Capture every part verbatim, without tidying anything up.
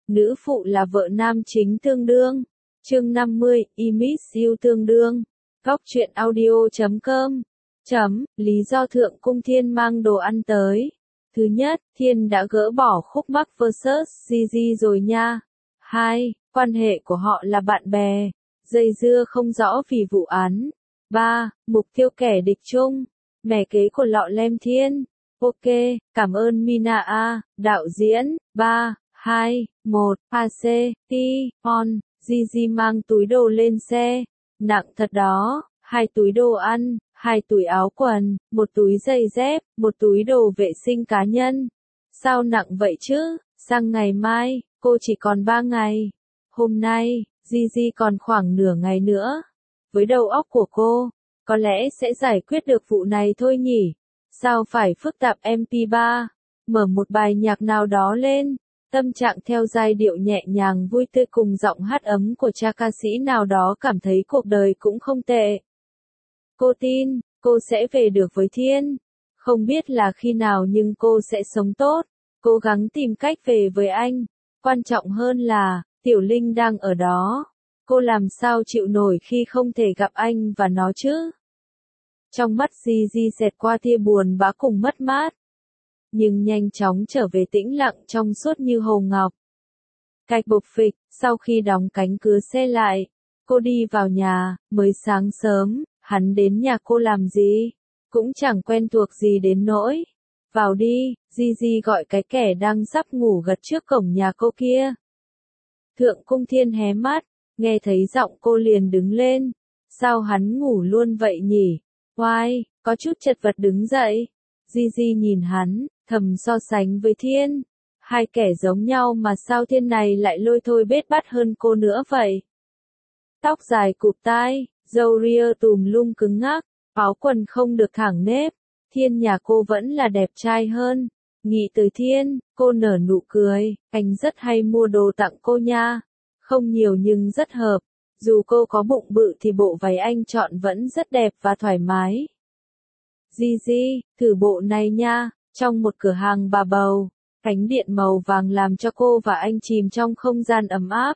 nữ phụ là vợ nam chính tương đương. Chương năm mươi, I miss you tương đương. Góc truyện audio chấm com. Chấm, lý do Thượng Cung Thiên mang đồ ăn tới. Thứ nhất, Thiên đã gỡ bỏ khúc mắc versus Gigi rồi nha. Hai, quan hệ của họ là bạn bè. Dây dưa không rõ vì vụ án. Ba, mục tiêu kẻ địch chung. Mẹ kế của lọ lem Thiên. Ok, cảm ơn Mina A, đạo diễn. Ba, hai, một, a xê, T, on. Gigi mang túi đồ lên xe. Nặng thật đó, hai túi đồ ăn, hai túi áo quần, một túi giày dép, một túi đồ vệ sinh cá nhân. Sao nặng vậy chứ? Sang ngày mai, cô chỉ còn ba ngày. Hôm nay, Gigi còn khoảng nửa ngày nữa. Với đầu óc của cô, có lẽ sẽ giải quyết được vụ này thôi nhỉ? Sao phải phức tạp em pê ba? Mở một bài nhạc nào đó lên. Tâm trạng theo giai điệu nhẹ nhàng vui tươi cùng giọng hát ấm của cha ca sĩ nào đó cảm thấy cuộc đời cũng không tệ. Cô tin, cô sẽ về được với Thiên. Không biết là khi nào nhưng cô sẽ sống tốt. Cố gắng tìm cách về với anh. Quan trọng hơn là, Tiểu Linh đang ở đó. Cô làm sao chịu nổi khi không thể gặp anh và nó chứ? Trong mắt Gigi xẹt qua tia buồn bã cùng mất mát. Nhưng nhanh chóng trở về tĩnh lặng trong suốt như hồ ngọc. Cạch bục phịch, sau khi đóng cánh cửa xe lại, cô đi vào nhà. Mới sáng sớm, hắn đến nhà cô làm gì? Cũng chẳng quen thuộc gì đến nỗi. Vào đi, Gigi gọi cái kẻ đang sắp ngủ gật trước cổng nhà cô kia. Thượng Cung Thiên hé mắt, nghe thấy giọng cô liền đứng lên. Sao hắn ngủ luôn vậy nhỉ? Oai, có chút chật vật đứng dậy. Gigi nhìn hắn, thầm so sánh với Thiên. Hai kẻ giống nhau mà sao Thiên này lại lôi thôi bết bát hơn cô nữa vậy? Tóc dài cụp tai, râu ria tùm lum cứng ngắc, áo quần không được thẳng nếp. Thiên nhà cô vẫn là đẹp trai hơn. Nghĩ tới Thiên, cô nở nụ cười, anh rất hay mua đồ tặng cô nha. Không nhiều nhưng rất hợp. Dù cô có bụng bự thì bộ váy anh chọn vẫn rất đẹp và thoải mái. Gigi, thử bộ này nha, trong một cửa hàng bà bầu. Cánh điện màu vàng làm cho cô và anh chìm trong không gian ấm áp.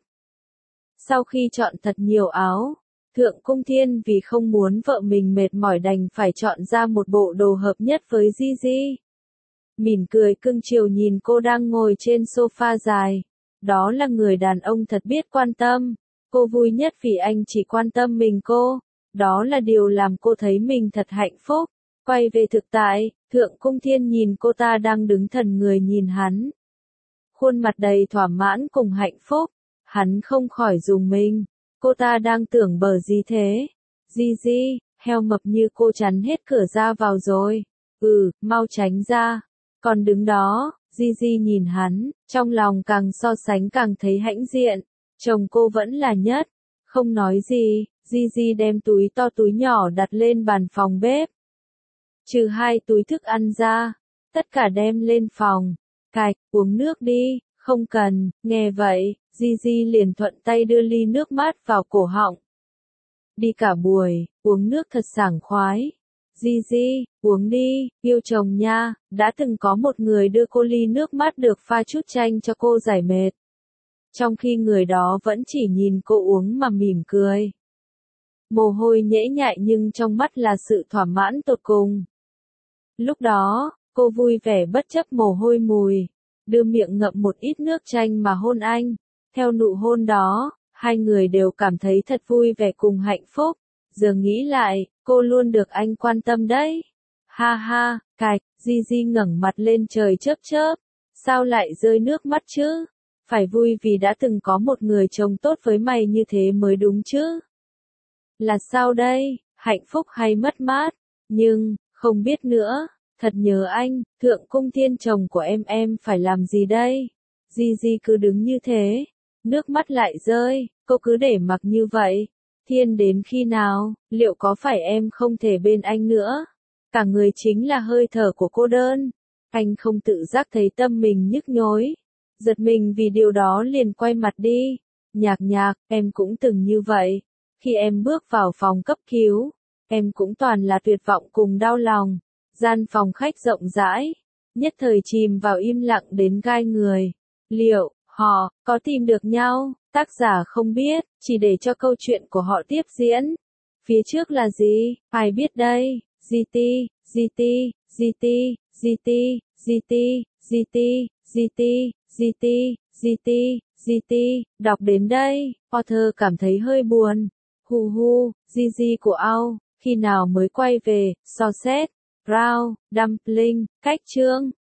Sau khi chọn thật nhiều áo, Thượng Cung Thiên vì không muốn vợ mình mệt mỏi đành phải chọn ra một bộ đồ hợp nhất với Gigi. Mỉm cười cưng chiều nhìn cô đang ngồi trên sofa dài. Đó là người đàn ông thật biết quan tâm. Cô vui nhất vì anh chỉ quan tâm mình cô. Đó là điều làm cô thấy mình thật hạnh phúc. Quay về thực tại, Thượng Cung Thiên nhìn cô ta đang đứng thần người nhìn hắn. Khuôn mặt đầy thỏa mãn cùng hạnh phúc. Hắn không khỏi rùng mình. Cô ta đang tưởng bờ gì thế? Gigi, heo mập như cô chắn hết cửa ra vào rồi. Ừ, mau tránh ra. Còn đứng đó, Gigi nhìn hắn, trong lòng càng so sánh càng thấy hãnh diện. Chồng cô vẫn là nhất. Không nói gì, Gigi đem túi to túi nhỏ đặt lên bàn phòng bếp. Trừ hai túi thức ăn ra, tất cả đem lên phòng. Cạch, uống nước đi, không cần. Nghe vậy, Gigi liền thuận tay đưa ly nước mát vào cổ họng. Đi cả buổi, uống nước thật sảng khoái. Gigi, uống đi, yêu chồng nha. Đã từng có một người đưa cô ly nước mát được pha chút chanh cho cô giải mệt. Trong khi người đó vẫn chỉ nhìn cô uống mà mỉm cười. Mồ hôi nhễ nhại nhưng trong mắt là sự thỏa mãn tột cùng. Lúc đó, cô vui vẻ bất chấp mồ hôi mùi, đưa miệng ngậm một ít nước chanh mà hôn anh. Theo nụ hôn đó, hai người đều cảm thấy thật vui vẻ cùng hạnh phúc. Giờ nghĩ lại, cô luôn được anh quan tâm đấy. Ha ha, cạch, Gigi ngẩng mặt lên trời chớp chớp. Sao lại rơi nước mắt chứ? Phải vui vì đã từng có một người chồng tốt với mày như thế mới đúng chứ. Là sao đây, hạnh phúc hay mất mát? Nhưng, không biết nữa, thật nhớ anh, Thượng Cung Thiên chồng của em em phải làm gì đây? Gigi cứ đứng như thế, nước mắt lại rơi, cô cứ để mặc như vậy. Thiên đến khi nào, liệu có phải em không thể bên anh nữa? Cả người chính là hơi thở của cô đơn. Anh không tự giác thấy tâm mình nhức nhối. Giật mình vì điều đó liền quay mặt đi. Nhạc nhạc, em cũng từng như vậy. Khi em bước vào phòng cấp cứu, em cũng toàn là tuyệt vọng cùng đau lòng. Gian phòng khách rộng rãi, nhất thời chìm vào im lặng đến gai người. Liệu, Họ có tìm được nhau, tác giả không biết, chỉ để cho câu chuyện của họ tiếp diễn. Phía trước là gì, ai biết đây, giê tê, giê tê, giê tê, giê tê, giê tê, giê tê, giê tê, giê tê, giê tê, giê tê, đọc đến đây, author cảm thấy hơi buồn. Hu hu, Gigi của Ao, khi nào mới quay về, so xét, Brown, Dumpling, cách chương.